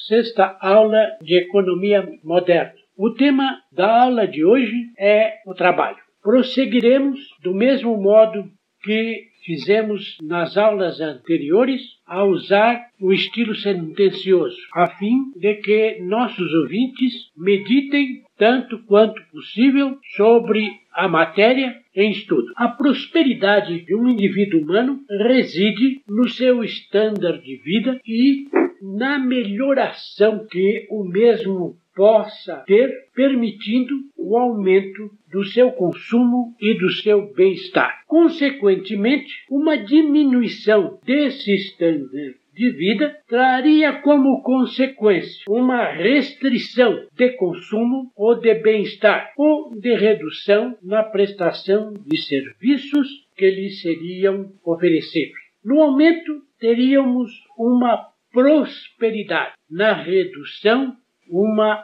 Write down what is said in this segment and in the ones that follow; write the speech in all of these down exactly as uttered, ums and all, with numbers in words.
sexta aula de Economia Moderna. O tema da aula de hoje é o trabalho. Prosseguiremos do mesmo modo que fizemos nas aulas anteriores, a usar o estilo sentencioso, a fim de que nossos ouvintes meditem tanto quanto possível sobre a matéria em estudo. A prosperidade de um indivíduo humano reside no seu estándar de vida e na melhoração que o mesmo possa ter, permitindo o aumento do seu consumo e do seu bem-estar. Consequentemente, uma diminuição desse estándar de vida traria como consequência uma restrição de consumo ou de bem-estar, ou de redução na prestação de serviços que lhe seriam oferecidos. No aumento, teríamos uma prosperidade. Na redução, uma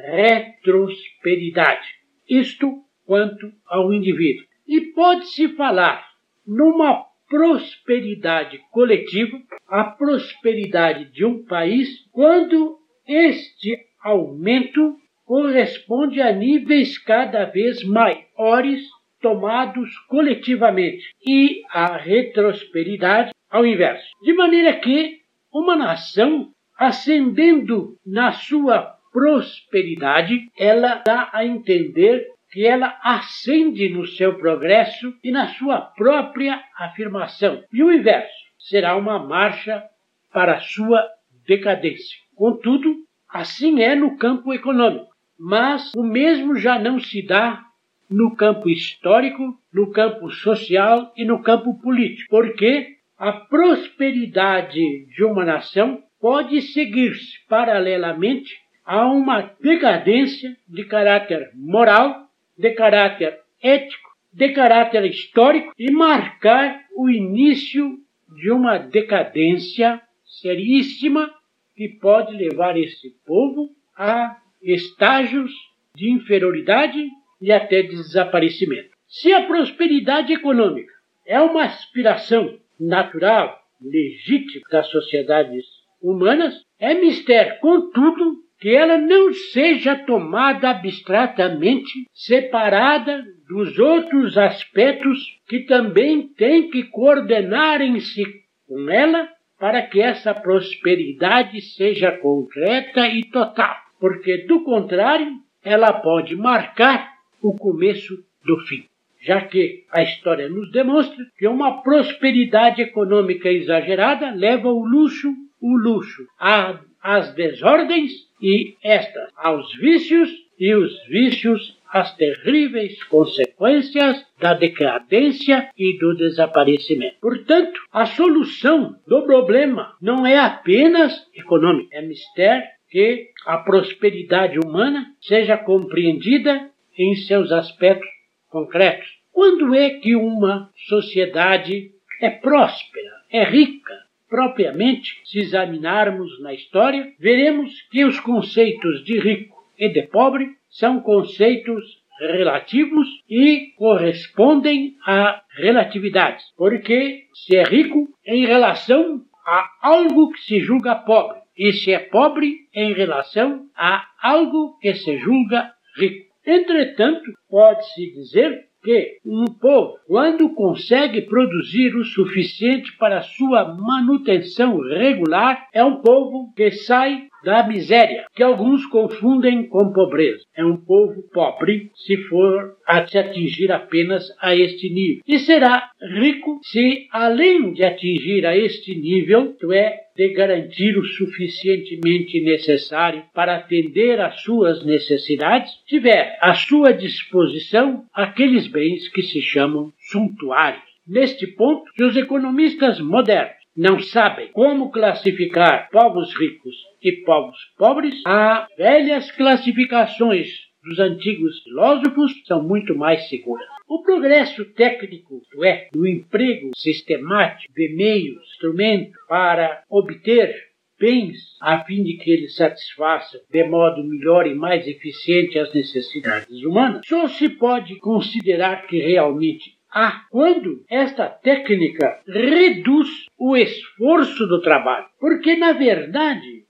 retrosperidade. Isto quanto ao indivíduo. E pode-se falar numa prosperidade coletiva, a prosperidade de um país, quando este aumento corresponde a níveis cada vez maiores tomados coletivamente, e a retrosperidade ao inverso. De maneira que uma nação, ascendendo na sua prosperidade, ela dá a entender que ela ascende no seu progresso e na sua própria afirmação. E o inverso será uma marcha para a sua decadência. Contudo, assim é no campo econômico, mas o mesmo já não se dá no campo histórico, no campo social e no campo político, porque a prosperidade de uma nação pode seguir-se paralelamente a uma decadência de caráter moral, de caráter ético, de caráter histórico e marcar o início de uma decadência seríssima que pode levar esse povo a estágios de inferioridade e até de desaparecimento. Se a prosperidade econômica é uma aspiração natural, legítima das sociedades humanas, é mister, contudo, que ela não seja tomada abstratamente, separada dos outros aspectos que também têm que coordenarem-se com ela para que essa prosperidade seja concreta e total, porque, do contrário, ela pode marcar o começo do fim, já que a história nos demonstra que uma prosperidade econômica exagerada leva o luxo, o luxo a, às desordens e estas aos vícios, e os vícios às terríveis consequências da decadência e do desaparecimento. Portanto, a solução do problema não é apenas econômica, é mister que a prosperidade humana seja compreendida em seus aspectos concretos. Quando é que uma sociedade é próspera, é rica? Propriamente, se examinarmos na história, veremos que os conceitos de rico e de pobre são conceitos relativos e correspondem a relatividades, porque se é rico em relação a algo que se julga pobre, e se é pobre em relação a algo que se julga rico. Entretanto, pode-se dizer que um povo, quando consegue produzir o suficiente para sua manutenção regular, é um povo que sai da miséria, que alguns confundem com pobreza. É um povo pobre se for a se atingir apenas a este nível. E será rico se, além de atingir a este nível, isto é, de garantir o suficientemente necessário para atender às suas necessidades, tiver à sua disposição aqueles bens que se chamam suntuários. Neste ponto, que os economistas modernos não sabem como classificar povos ricos e povos pobres, as velhas classificações dos antigos filósofos são muito mais seguras. O progresso técnico, isto é, do emprego sistemático de meios, instrumentos para obter bens a fim de que eles satisfaçam de modo melhor e mais eficiente as necessidades humanas, só se pode considerar que realmente há quando esta técnica reduz o esforço do trabalho. Porque, na verdade,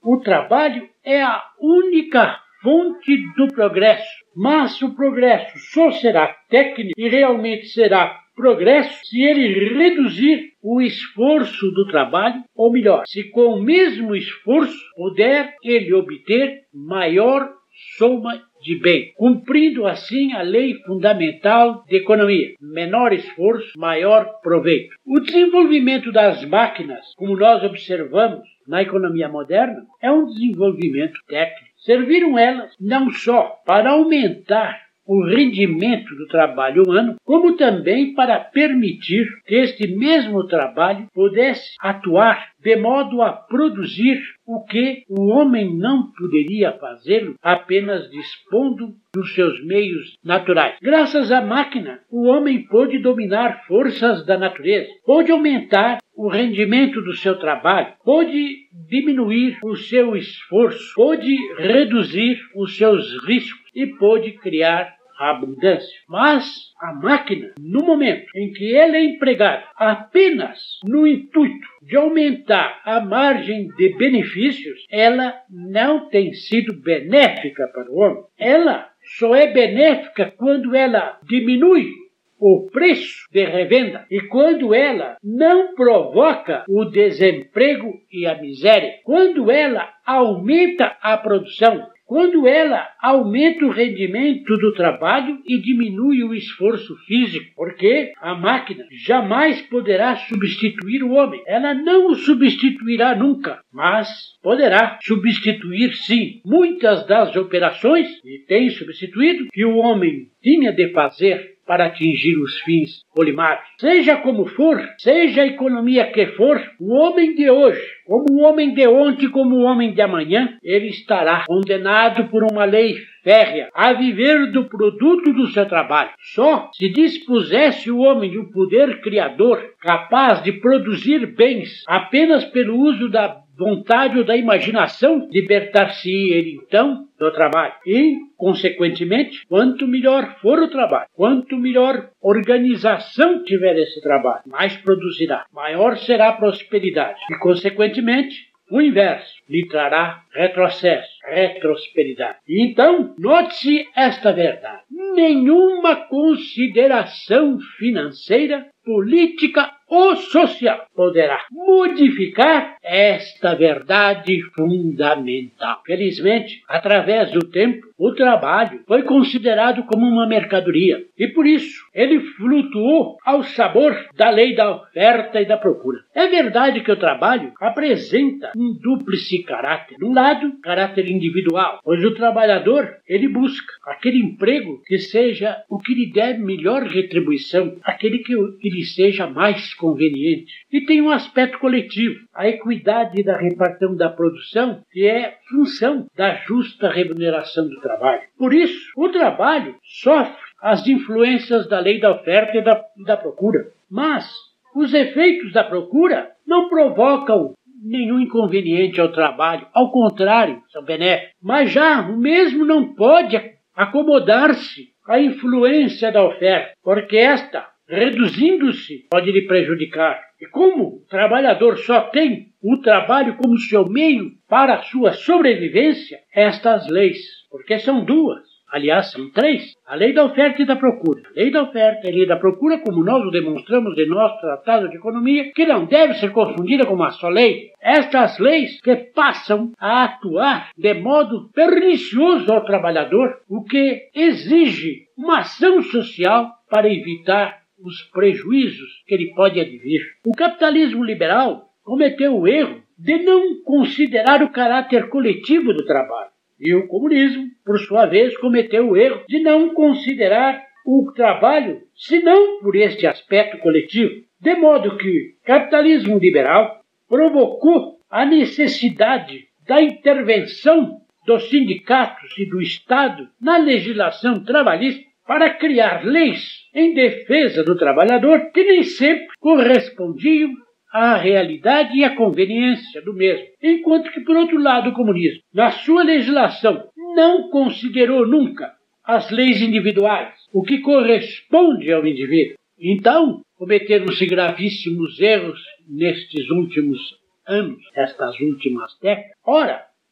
o trabalho é a única fonte do progresso. Mas o progresso só será técnico e realmente será progresso se ele reduzir o esforço do trabalho, ou melhor, se com o mesmo esforço puder ele obter maior soma de bem, cumprindo assim a lei fundamental de economia: menor esforço, maior proveito. O desenvolvimento das máquinas, como nós observamos na economia moderna, é um desenvolvimento técnico. Serviram elas não só para aumentar o rendimento do trabalho humano, como também para permitir que este mesmo trabalho pudesse atuar de modo a produzir o que o homem não poderia fazê-lo apenas dispondo dos seus meios naturais. Graças à máquina, o homem pôde dominar forças da natureza, pôde aumentar o rendimento do seu trabalho, pôde diminuir o seu esforço, pôde reduzir os seus riscos e pôde criar a abundância. Mas a máquina, no momento em que ela é empregada apenas no intuito de aumentar a margem de benefícios, ela não tem sido benéfica para o homem. Ela só é benéfica quando ela diminui o preço de revenda e quando ela não provoca o desemprego e a miséria, quando ela aumenta a produção, quando ela aumenta o rendimento do trabalho e diminui o esforço físico, porque a máquina jamais poderá substituir o homem. Ela não o substituirá nunca, mas poderá substituir sim muitas das operações, e tem substituído, que o homem tinha de fazer para atingir os fins polimáticos. Seja como for, seja a economia que for, o homem de hoje, como o homem de ontem, como o homem de amanhã, ele estará condenado por uma lei férrea a viver do produto do seu trabalho. Só se dispusesse o homem o poder criador, capaz de produzir bens apenas pelo uso da vontade ou da imaginação, libertar-se ele então do trabalho. E, consequentemente, quanto melhor for o trabalho, quanto melhor organização tiver esse trabalho, mais produzirá, maior será a prosperidade. E, consequentemente, o inverso lhe trará retrocesso, retrosperidade. E então, note-se esta verdade: nenhuma consideração financeira, política ou social poderá modificar esta verdade fundamental. Felizmente, através do tempo, o trabalho foi considerado como uma mercadoria e, por isso, ele flutuou ao sabor da lei da oferta e da procura. É verdade que o trabalho apresenta um dúplice caráter. De um lado, caráter individual, pois o trabalhador ele busca aquele emprego que seja o que lhe der melhor retribuição, aquele que lhe seja mais conveniente. E tem um aspecto coletivo, a equidade da repartição da produção, que é função da justa remuneração do trabalho. Por isso, o trabalho sofre as influências da lei da oferta e da, da procura. Mas os efeitos da procura não provocam nenhum inconveniente ao trabalho, ao contrário, são benéficos. Mas já o mesmo não pode acomodar-se à influência da oferta, porque esta, reduzindo-se, pode lhe prejudicar. E como o trabalhador só tem o trabalho como seu meio para a sua sobrevivência, estas leis, porque são duas, aliás, são três, a lei da oferta e da procura. A lei da oferta e a lei da procura, como nós o demonstramos em nosso Tratado de Economia, que não deve ser confundida com uma só lei. Estas leis que passam a atuar de modo pernicioso ao trabalhador, o que exige uma ação social para evitar os prejuízos que ele pode advir. O capitalismo liberal cometeu o erro de não considerar o caráter coletivo do trabalho. E o comunismo, por sua vez, cometeu o erro de não considerar o trabalho, senão por este aspecto coletivo. De modo que o capitalismo liberal provocou a necessidade da intervenção dos sindicatos e do Estado na legislação trabalhista para criar leis em defesa do trabalhador que nem sempre correspondiam à realidade e à conveniência do mesmo. Enquanto que, por outro lado, o comunismo, na sua legislação, não considerou nunca as leis individuais, o que corresponde ao indivíduo. Então, cometeram-se gravíssimos erros nestes últimos anos, estas últimas décadas. Ora,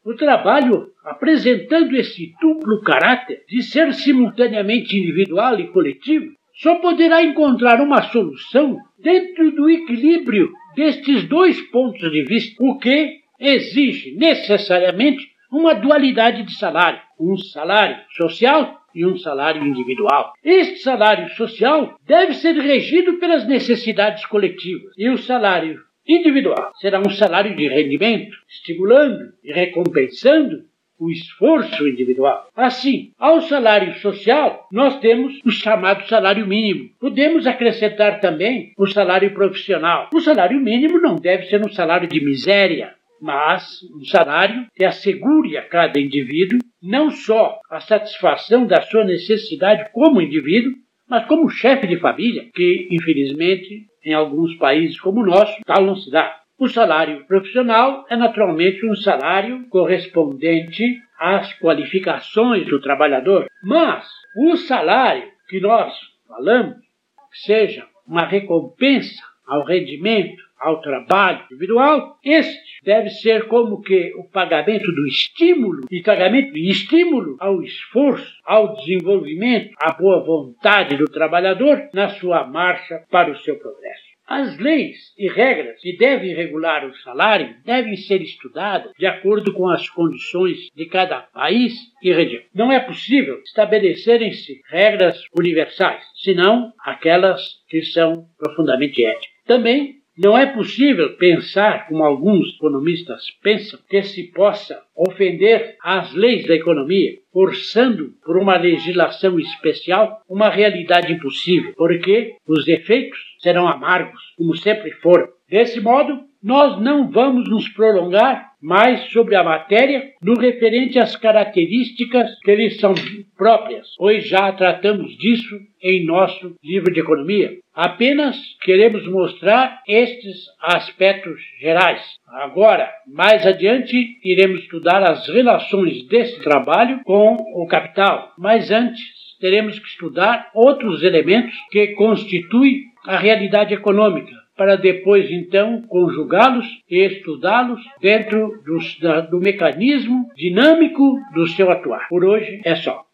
o trabalho, apresentando esse duplo caráter de ser simultaneamente individual e coletivo, só poderá encontrar uma solução dentro do equilíbrio destes dois pontos de vista, o que exige necessariamente uma dualidade de salário, um salário social e um salário individual. Este salário social deve ser regido pelas necessidades coletivas e o salário individual será um salário de rendimento, estimulando e recompensando o esforço individual. Assim, ao salário social, nós temos o chamado salário mínimo. Podemos acrescentar também o salário profissional. O salário mínimo não deve ser um salário de miséria, mas um salário que assegure a cada indivíduo não só a satisfação da sua necessidade como indivíduo, mas como chefe de família, que, infelizmente, em alguns países como o nosso, tal não se dá. O salário profissional é naturalmente um salário correspondente às qualificações do trabalhador, mas o salário que nós falamos, que seja uma recompensa ao rendimento, ao trabalho individual, este deve ser como que o pagamento do estímulo, e pagamento e estímulo ao esforço, ao desenvolvimento, à boa vontade do trabalhador na sua marcha para o seu progresso. As leis e regras que devem regular o salário devem ser estudadas de acordo com as condições de cada país e região. Não é possível estabelecerem-se regras universais, senão aquelas que são profundamente éticas. Também não é possível pensar, como alguns economistas pensam, que se possa ofender as leis da economia, forçando por uma legislação especial uma realidade impossível, porque os efeitos serão amargos, como sempre foram. Desse modo, nós não vamos nos prolongar mais sobre a matéria no referente às características que lhes são próprias, pois já tratamos disso em nosso livro de economia. Apenas queremos mostrar estes aspectos gerais. Agora, mais adiante, iremos estudar as relações desse trabalho com o capital, mas antes teremos que estudar outros elementos que constituem a realidade econômica, para depois, então, conjugá-los e estudá-los dentro do, da, do mecanismo dinâmico do seu atuar. Por hoje é só.